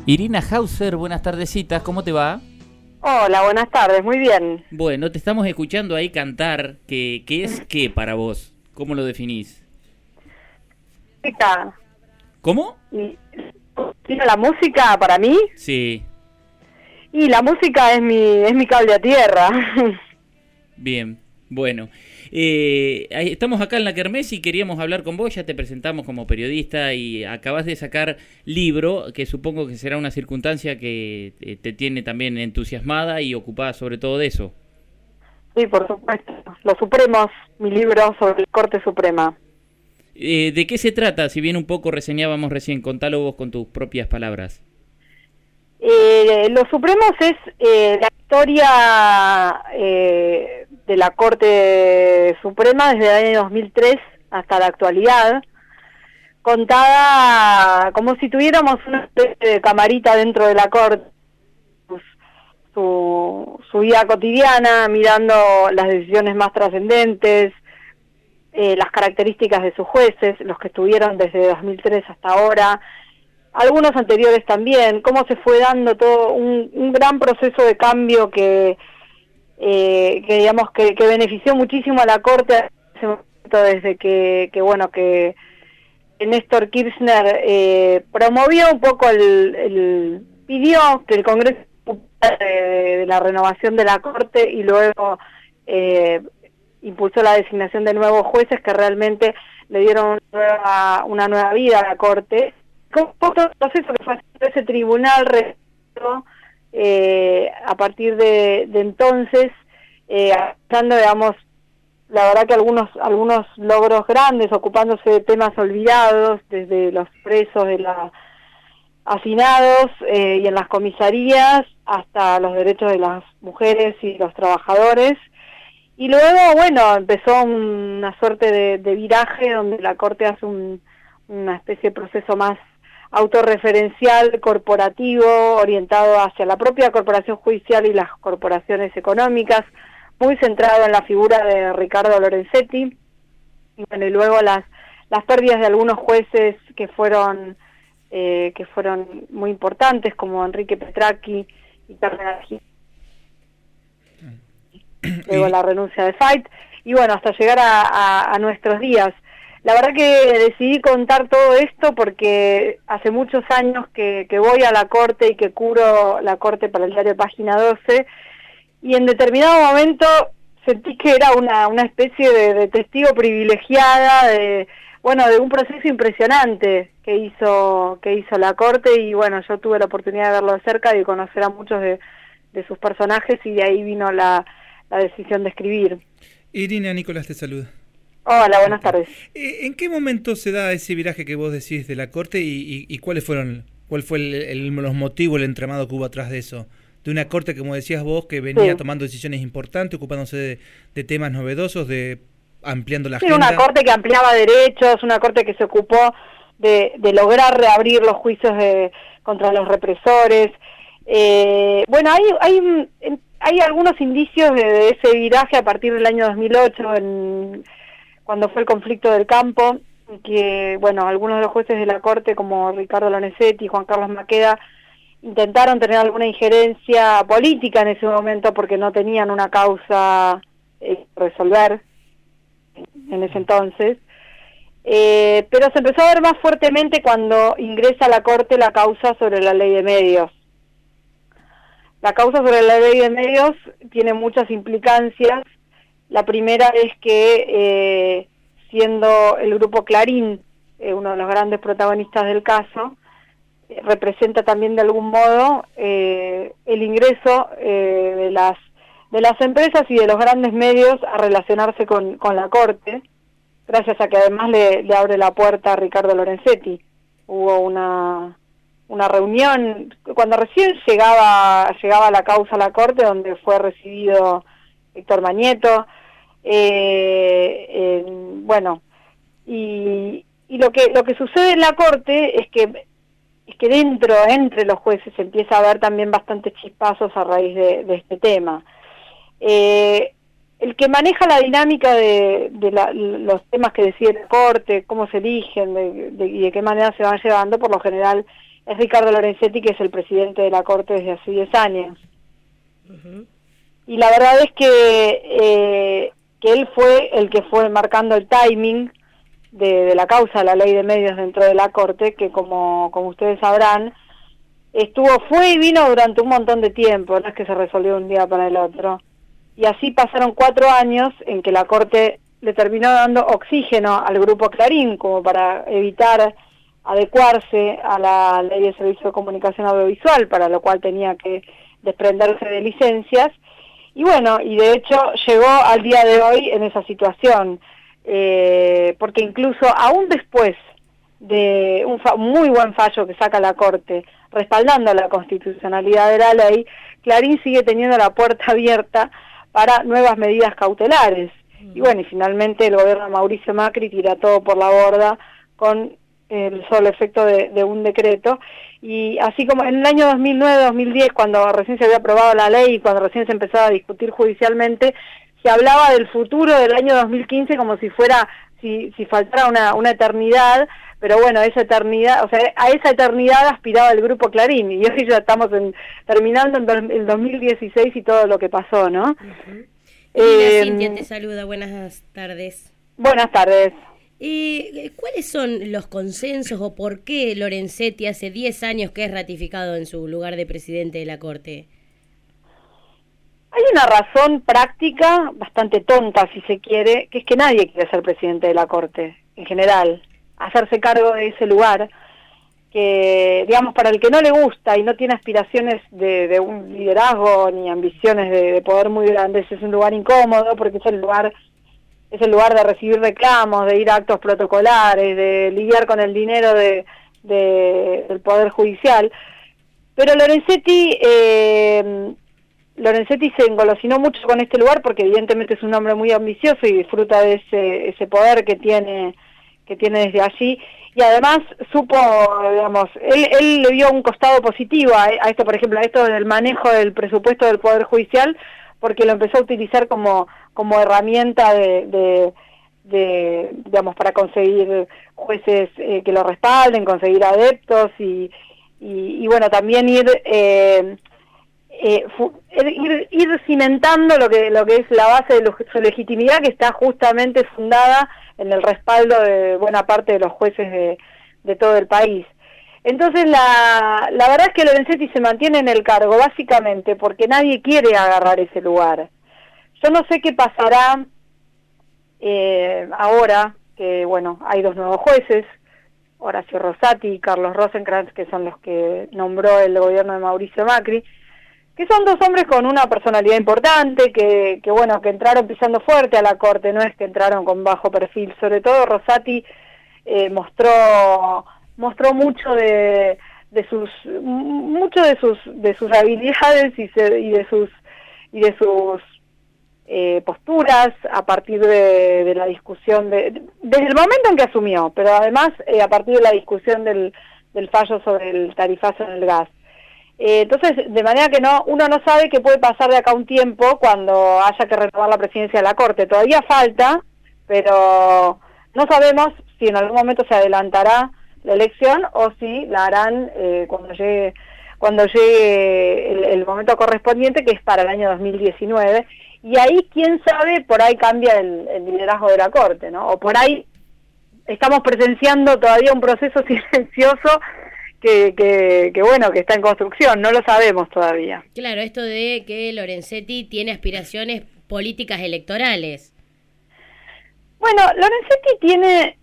Irina Hauser, buenas tardecitas, ¿cómo te va? Hola, buenas tardes, muy bien. Bueno, te estamos escuchando ahí cantar. ¿Qué es qué para vos? ¿Cómo lo definís? Música. ¿Cómo? La música para mí, Sí, y la música es mi cable a tierra. bien, bueno. Estamos acá en la Kermés y queríamos hablar con vos, ya te presentamos como periodista y acabas de sacar libro, que supongo que será una circunstancia que te tiene también entusiasmada y ocupada sobre todo de eso. Sí, por supuesto. Los Supremos, mi libro sobre la Corte Suprema. ¿De qué se trata? Si bien un poco reseñábamos recién, contalo vos con tus propias palabras. Los Supremos es la historia de la Corte Suprema desde el año 2003 hasta la actualidad, contada como si tuviéramos una especie de camarita dentro de la Corte, su vida cotidiana, mirando las decisiones más trascendentes, las características de sus jueces, los que estuvieron desde 2003 hasta ahora, algunos anteriores también, cómo se fue dando todo un gran proceso de cambio que digamos que benefició muchísimo a la Corte en ese momento, desde que Néstor Kirchner promovió un poco pidió que el Congreso de la renovación de la Corte y luego impulsó la designación de nuevos jueces que realmente le dieron una nueva vida a la Corte. Como todo el proceso que fue ese tribunal a partir de entonces, avanzando, digamos, la verdad que algunos logros grandes, ocupándose de temas olvidados, desde los presos de la hacinados y en las comisarías, hasta los derechos de las mujeres y los trabajadores. Y luego, bueno, empezó una suerte de viraje donde la Corte hace una especie de proceso más autorreferencial, corporativo, orientado hacia la propia corporación judicial y las corporaciones económicas, muy centrado en la figura de Ricardo Lorenzetti, y bueno, y luego las pérdidas de algunos jueces que fueron muy importantes, como Enrique Petracchi y Carmen Gil, luego la renuncia de Fait, y bueno, hasta llegar a nuestros días. La verdad que decidí contar todo esto porque hace muchos años que voy a la Corte y que cubro la Corte para el diario Página 12, y en determinado momento sentí que era una especie de testigo privilegiada de un proceso impresionante que hizo la Corte, y bueno, yo tuve la oportunidad de verlo de cerca y de conocer a muchos de sus personajes, y de ahí vino la decisión de escribir. Irina, Nicolás te saluda. Hola, buenas tardes. ¿En qué momento se da ese viraje que vos decís de la Corte y cuál fue los motivos, el entramado que hubo atrás de eso? De una Corte, como decías vos, que venía tomando decisiones importantes, ocupándose de temas novedosos, ampliando la agenda. Una Corte que ampliaba derechos, una Corte que se ocupó de lograr reabrir los juicios contra los represores. Hay algunos indicios de ese viraje a partir del año 2008, cuando fue el conflicto del campo, que algunos de los jueces de la Corte, como Ricardo Lorenzetti y Juan Carlos Maqueda, intentaron tener alguna injerencia política en ese momento porque no tenían una causa resolver en ese entonces, pero se empezó a ver más fuertemente cuando ingresa a la Corte la causa sobre la ley de medios. La causa sobre la ley de medios tiene muchas implicancias. La primera es que, siendo el grupo Clarín uno de los grandes protagonistas del caso, representa también de algún modo el ingreso de las empresas y de los grandes medios a relacionarse con la Corte, gracias a que además le abre la puerta a Ricardo Lorenzetti. Hubo una reunión cuando recién llegaba la causa a la Corte, donde fue recibido Héctor Mañeto, y lo que sucede en la Corte es que entre los jueces se empieza a ver también bastantes chispazos a raíz de este tema. El que maneja la dinámica de los temas que decide la Corte, cómo se eligen y de qué manera se van llevando, por lo general es Ricardo Lorenzetti, que es el presidente de la Corte desde hace 10 años. Y la verdad es que él fue el que fue marcando el timing de la causa de la ley de medios dentro de la Corte, que como ustedes sabrán, fue y vino durante un montón de tiempo, no es que se resolvió un día para el otro. Y así pasaron 4 años en que la Corte le terminó dando oxígeno al Grupo Clarín, como para evitar adecuarse a la Ley de Servicio de Comunicación Audiovisual, para lo cual tenía que desprenderse de licencias. Y bueno, y de hecho llegó al día de hoy en esa situación, porque incluso aún después de un muy buen fallo que saca la Corte, respaldando la constitucionalidad de la ley, Clarín sigue teniendo la puerta abierta para nuevas medidas cautelares. Y bueno, y finalmente el gobierno de Mauricio Macri tira todo por la borda con el solo efecto de un decreto. Y así como en el año 2009-2010, cuando recién se había aprobado la ley y cuando recién se empezaba a discutir judicialmente, se hablaba del futuro del año 2015 como si fuera, si faltara una eternidad, pero bueno, esa eternidad, o sea, a esa eternidad aspiraba el Grupo Clarín, y hoy ya estamos terminando en el 2016 y todo lo que pasó, ¿no? Cintia te saluda, buenas tardes. Buenas tardes. ¿Cuáles son los consensos o por qué Lorenzetti hace 10 años que es ratificado en su lugar de presidente de la Corte? Hay una razón práctica, bastante tonta si se quiere, que es que nadie quiere ser presidente de la Corte, en general, hacerse cargo de ese lugar, que digamos para el que no le gusta y no tiene aspiraciones de un liderazgo ni ambiciones de poder muy grandes, es un lugar incómodo porque es el lugar de recibir reclamos, de ir a actos protocolares, de lidiar con el dinero del Poder Judicial. Pero Lorenzetti se engolosinó mucho con este lugar porque evidentemente es un hombre muy ambicioso y disfruta de ese poder que tiene desde allí, y además supo, digamos, él le dio un costado positivo a esto, por ejemplo, a esto del manejo del presupuesto del Poder Judicial, porque lo empezó a utilizar como herramienta digamos, para conseguir jueces que lo respalden, conseguir adeptos y bueno, también ir cimentando lo que es la base de su legitimidad, que está justamente fundada en el respaldo de buena parte de los jueces de todo el país. Entonces la verdad es que Lorenzetti se mantiene en el cargo básicamente porque nadie quiere agarrar ese lugar. Yo no sé qué pasará ahora que, bueno, hay 2 nuevos jueces, Horacio Rosati y Carlos Rosenkrantz, que son los que nombró el gobierno de Mauricio Macri, que son 2 hombres con una personalidad importante, que bueno, que entraron pisando fuerte a la Corte, no es que entraron con bajo perfil. Sobre todo Rosati mostró mucho de sus habilidades y de sus posturas a partir de la discusión desde el momento en que asumió, pero además a partir de la discusión del fallo sobre el tarifazo en el gas. Entonces, de manera que uno no sabe qué puede pasar de acá a un tiempo cuando haya que renovar la presidencia de la Corte. Todavía falta, pero no sabemos si en algún momento se adelantará la elección o si la harán cuando llegue el momento correspondiente, que es para el año 2019. Y ahí, quién sabe, por ahí cambia el liderazgo de la Corte, ¿no? O por ahí estamos presenciando todavía un proceso silencioso que bueno, que está en construcción, no lo sabemos todavía. Claro, esto de que Lorenzetti tiene aspiraciones políticas electorales. Bueno, Lorenzetti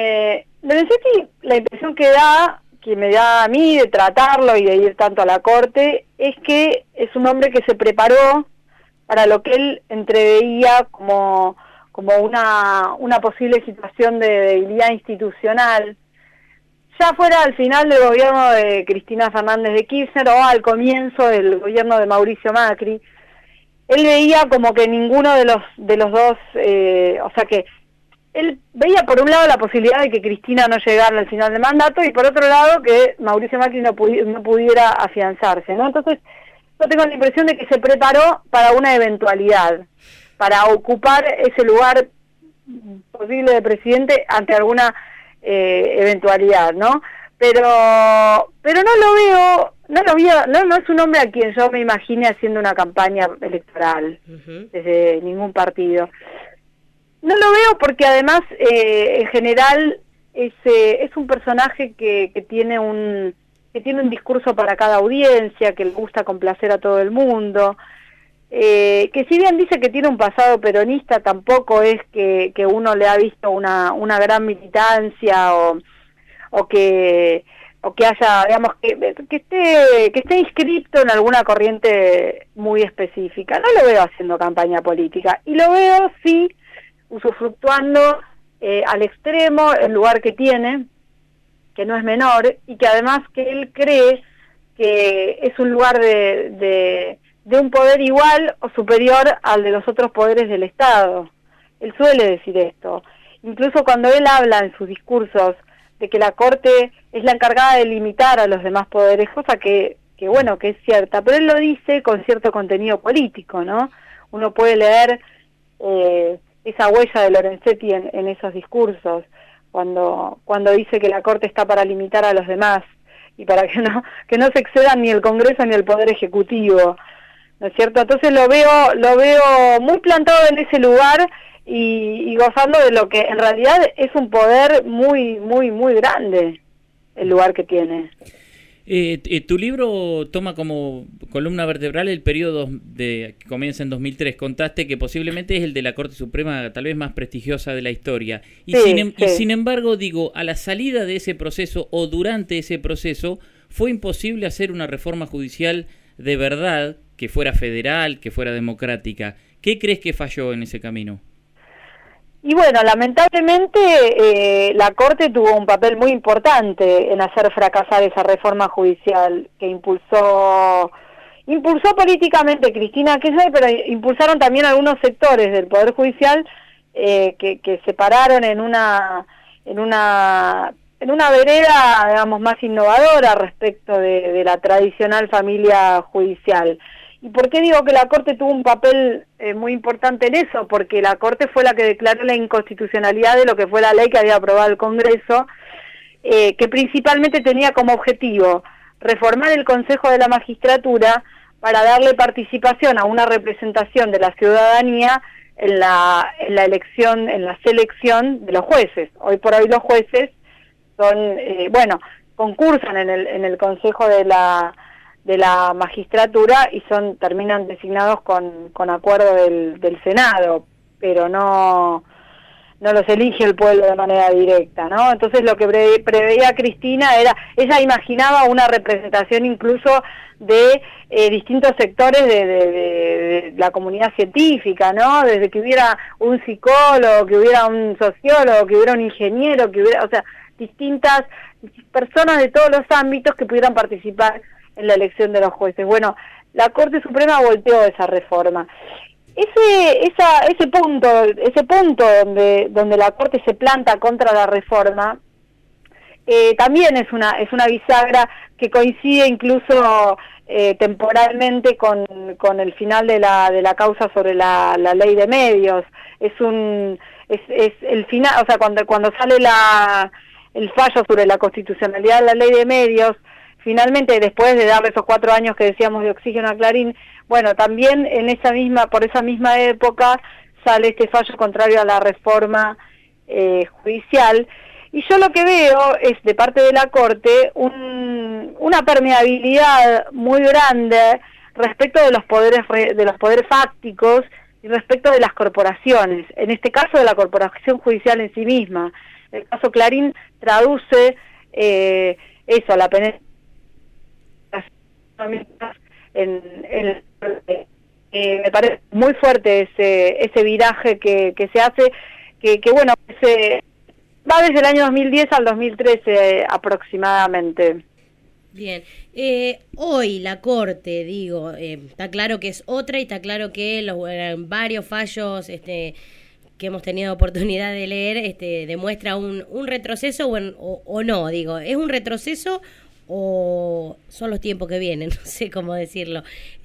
la impresión que me da a mí de tratarlo y de ir tanto a la Corte, es que es un hombre que se preparó para lo que él entreveía como una posible situación de debilidad institucional, ya fuera al final del gobierno de Cristina Fernández de Kirchner o al comienzo del gobierno de Mauricio Macri. Él veía como que ninguno de los dos, o sea que él veía por un lado la posibilidad de que Cristina no llegara al final del mandato y por otro lado que Mauricio Macri no pudiera afianzarse, ¿no? Entonces yo tengo la impresión de que se preparó para una eventualidad, para ocupar ese lugar posible de presidente ante alguna eventualidad, ¿no? pero no es un hombre a quien yo me imagine haciendo una campaña electoral desde ningún partido. No lo veo porque además en general es un personaje que tiene un discurso para cada audiencia, que le gusta complacer a todo el mundo, que si bien dice que tiene un pasado peronista, tampoco es que uno le ha visto una gran militancia o que haya, digamos, que esté inscrito en alguna corriente muy específica. No lo veo haciendo campaña política, y lo veo sí usufructuando al extremo el lugar que tiene, que no es menor, y que además que él cree que es un lugar de un poder igual o superior al de los otros poderes del Estado. Él suele decir esto. Incluso cuando él habla en sus discursos de que la Corte es la encargada de limitar a los demás poderes, cosa que es cierta, pero él lo dice con cierto contenido político, ¿no? Uno puede leer esa huella de Lorenzetti en esos discursos, cuando dice que la Corte está para limitar a los demás y para que no se excedan ni el Congreso ni el Poder Ejecutivo, ¿no es cierto? Entonces lo veo muy plantado en ese lugar y gozando de lo que en realidad es un poder muy, muy, muy grande, el lugar que tiene. Tu libro toma como columna vertebral el periodo que comienza en 2003. Contaste que posiblemente es el de la Corte Suprema tal vez más prestigiosa de la historia. Y sin embargo, digo, a la salida de ese proceso o durante ese proceso, fue imposible hacer una reforma judicial de verdad, que fuera federal, que fuera democrática. ¿Qué crees que falló en ese camino? Y bueno, lamentablemente la Corte tuvo un papel muy importante en hacer fracasar esa reforma judicial que impulsó políticamente Cristina Kirchner, pero impulsaron también algunos sectores del Poder Judicial que se pararon en una vereda, digamos, más innovadora respecto de la tradicional familia judicial. ¿Y por qué digo que la Corte tuvo un papel muy importante en eso? Porque la Corte fue la que declaró la inconstitucionalidad de lo que fue la ley que había aprobado el Congreso, que principalmente tenía como objetivo reformar el Consejo de la Magistratura para darle participación a una representación de la ciudadanía en la elección, en la selección de los jueces. Hoy por hoy los jueces son, concursan en el Consejo de la magistratura y terminan designados con acuerdo del Senado, pero no los elige el pueblo de manera directa, ¿no? Entonces lo que preveía Cristina era, ella imaginaba una representación incluso de distintos sectores de la comunidad científica, ¿no? Desde que hubiera un psicólogo, que hubiera un sociólogo, que hubiera un ingeniero, que hubiera, o sea, distintas personas de todos los ámbitos que pudieran participar en la elección de los jueces. Bueno, la Corte Suprema volteó esa reforma. Ese punto donde la Corte se planta contra la reforma también es una bisagra que coincide incluso temporalmente con el final de la causa sobre la ley de medios. Es el final, o sea, cuando sale el fallo sobre la constitucionalidad de la ley de medios, finalmente, después de darle esos 4 años que decíamos de oxígeno a Clarín, bueno, también por esa misma época sale este fallo contrario a la reforma judicial, y yo lo que veo es de parte de la Corte una permeabilidad muy grande respecto de los poderes fácticos y respecto de las corporaciones, en este caso de la corporación judicial en sí misma. El caso Clarín traduce eso, la penetración me parece muy fuerte ese viraje que se hace, que bueno, va desde el año 2010 al 2013 aproximadamente. Bien, hoy la Corte, digo, está claro que es otra y está claro que varios fallos que hemos tenido oportunidad de leer demuestra un retroceso o no, digo, ¿es un retroceso o son los tiempos que vienen? No sé cómo decirlo.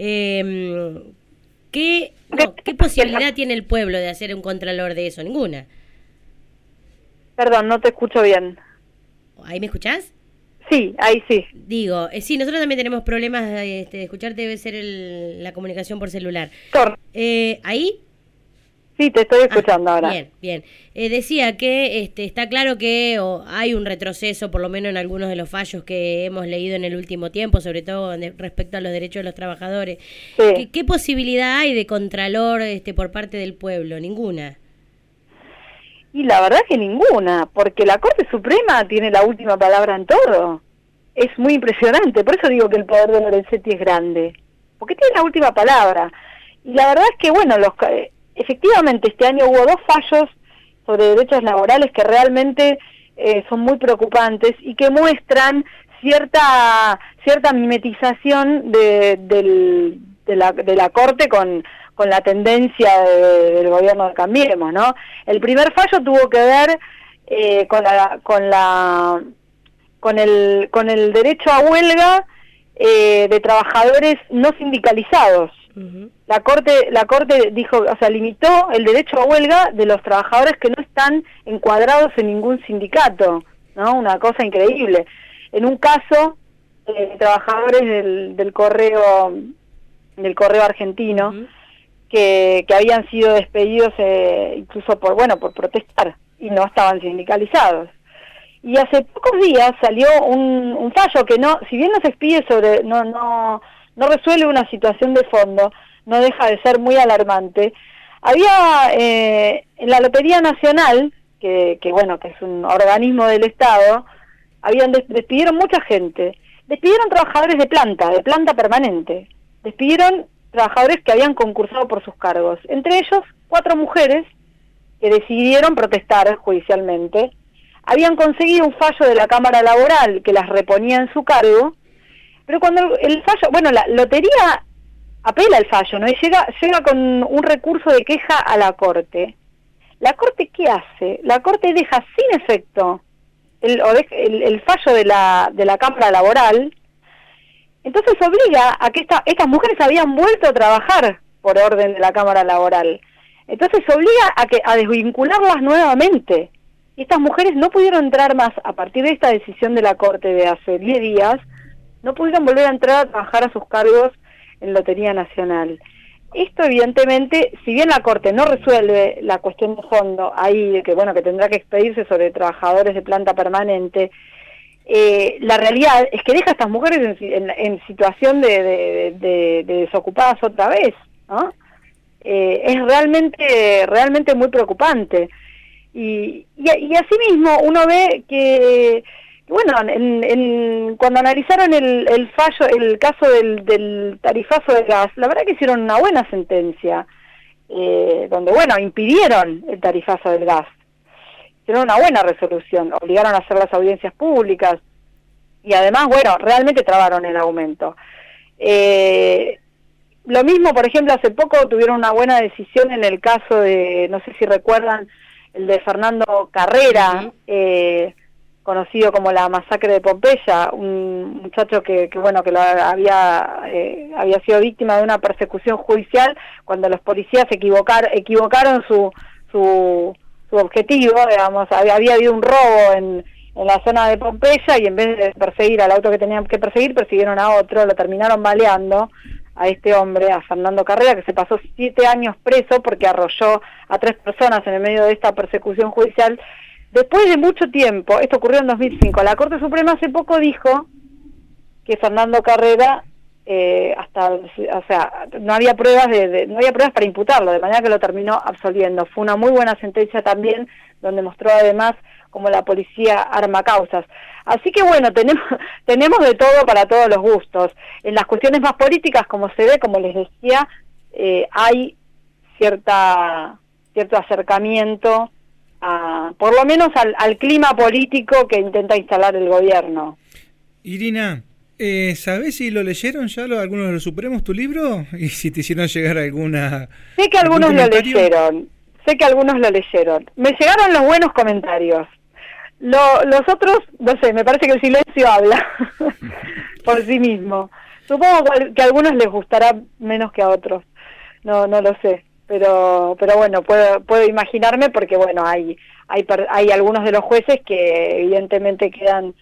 ¿Qué posibilidad tiene el pueblo de hacer un contralor de eso? Ninguna. Perdón, no te escucho bien. ¿Ahí me escuchás? Sí, ahí sí. Digo, sí, nosotros también tenemos problemas de escucharte, debe ser la comunicación por celular. ¿Ahí? Sí, te estoy escuchando ahora. Bien, bien. Decía que está claro que hay un retroceso, por lo menos en algunos de los fallos que hemos leído en el último tiempo, sobre todo respecto a los derechos de los trabajadores. Sí. ¿Qué posibilidad hay de contralor por parte del pueblo? Ninguna. Y la verdad que ninguna, porque la Corte Suprema tiene la última palabra en todo. Es muy impresionante, por eso digo que el poder de Lorenzetti es grande, porque tiene la última palabra. Y la verdad es que, bueno, efectivamente este año hubo 2 fallos sobre derechos laborales que realmente son muy preocupantes y que muestran cierta mimetización de la Corte con la tendencia del gobierno de Cambiemos, ¿no? El primer fallo tuvo que ver con el derecho a huelga de trabajadores no sindicalizados. Uh-huh. La Corte dijo, o sea, limitó el derecho a huelga de los trabajadores que no están encuadrados en ningún sindicato, ¿no? Una cosa increíble. En un caso, trabajadores del correo argentino, uh-huh, que habían sido despedidos incluso por protestar y no estaban sindicalizados. Y hace pocos días salió un fallo que si bien no se expide no resuelve una situación de fondo, no deja de ser muy alarmante. Había en la Lotería Nacional, que es un organismo del Estado, despidieron mucha gente. Despidieron trabajadores de planta permanente. Despidieron trabajadores que habían concursado por sus cargos. Entre ellos, 4 mujeres que decidieron protestar judicialmente. Habían conseguido un fallo de la Cámara Laboral que las reponía en su cargo, pero cuando el fallo, la Lotería apela el fallo, ¿no? Y llega con un recurso de queja a la Corte. ¿La Corte qué hace? La Corte deja sin efecto el fallo de la Cámara Laboral. Entonces obliga a que estas mujeres habían vuelto a trabajar por orden de la Cámara Laboral. Entonces obliga a desvincularlas nuevamente. Y estas mujeres no pudieron entrar más, a partir de esta decisión de la Corte de hace 10 días, no pudieron volver a entrar a trabajar a sus cargos en Lotería Nacional. Esto evidentemente, si bien la Corte no resuelve la cuestión de fondo ahí, que tendrá que expedirse sobre trabajadores de planta permanente, la realidad es que deja a estas mujeres en situación de desocupadas otra vez, ¿no? Es realmente muy preocupante. Y asimismo uno ve que cuando analizaron el fallo, el caso del tarifazo de gas, la verdad que hicieron una buena sentencia, donde impidieron el tarifazo del gas. Hicieron una buena resolución, obligaron a hacer las audiencias públicas y además, realmente trabaron el aumento. Lo mismo, por ejemplo, hace poco tuvieron una buena decisión en el caso de, no sé si recuerdan, el de Fernando Carrera, uh-huh, conocido como la masacre de Pompeya, un muchacho que había sido víctima de una persecución judicial cuando los policías equivocaron su objetivo, digamos. Había habido un robo en la zona de Pompeya y en vez de perseguir al auto que tenían que perseguir, persiguieron a otro, lo terminaron baleando a este hombre, a Fernando Carrera, que se pasó 7 años preso porque arrolló a 3 personas en el medio de esta persecución judicial. Después de mucho tiempo, esto ocurrió en 2005, la Corte Suprema hace poco dijo que Fernando Carrera no había pruebas no había pruebas para imputarlo, de manera que lo terminó absolviendo. Fue una muy buena sentencia también, donde mostró además cómo la policía arma causas. Así que tenemos de todo para todos los gustos. En las cuestiones más políticas, como se ve, como les decía, hay cierto acercamiento por lo menos al clima político que intenta instalar el gobierno. Irina, ¿sabés si lo leyeron ya algunos de los Supremos tu libro? ¿Y si te hicieron llegar alguna... Sé que algunos lo leyeron. Me llegaron los buenos comentarios. Los otros, no sé, me parece que el silencio habla por sí mismo. Supongo que a algunos les gustará menos que a otros. No lo sé. Pero puedo imaginarme porque hay algunos de los jueces que evidentemente quedan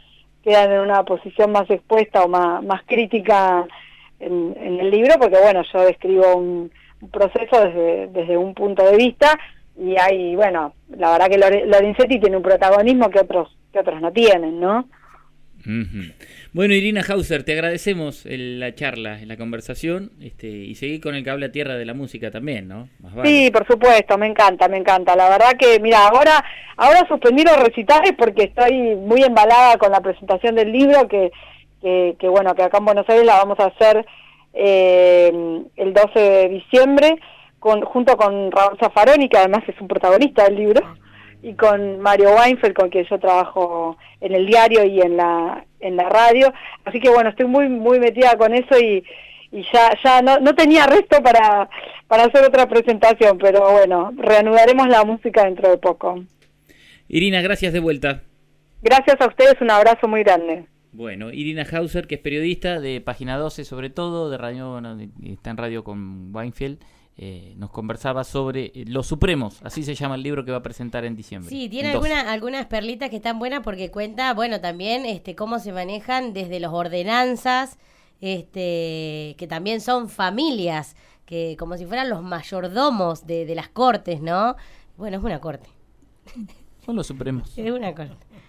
quedan en una posición más expuesta o más crítica en el libro, porque bueno, yo describo un proceso desde un punto de vista, y hay, bueno, la verdad que Lorenzetti tiene un protagonismo que otros no tienen, ¿no? Uh-huh. Bueno, Irina Hauser, te agradecemos la charla, la conversación, y seguir con el cable a tierra de la música también, ¿no? Más vale. Sí, por supuesto, me encanta. La verdad que, mira, ahora suspendí los recitales porque estoy muy embalada con la presentación del libro, que bueno, que acá en Buenos Aires la vamos a hacer el 12 de diciembre, junto con Raúl Zaffaroni, que además es un protagonista del libro, y con Mario Weinfeld, con quien yo trabajo en el diario y en la radio. Así que bueno, estoy muy muy metida con eso, y ya no tenía resto para hacer otra presentación, pero bueno, reanudaremos la música dentro de poco. Irina, gracias de vuelta. Gracias a ustedes, un abrazo muy grande. Bueno, Irina Hauser, que es periodista de Página 12 sobre todo, de radio, bueno, está en radio con Weinfeld, nos conversaba sobre Los Supremos, así se llama el libro que va a presentar en diciembre. Sí, tiene algunas perlitas que están buenas porque cuenta, bueno, también cómo se manejan desde los ordenanzas, que también son familias, que como si fueran los mayordomos de las cortes, ¿no? Bueno, es una corte. Son los Supremos. Es una corte.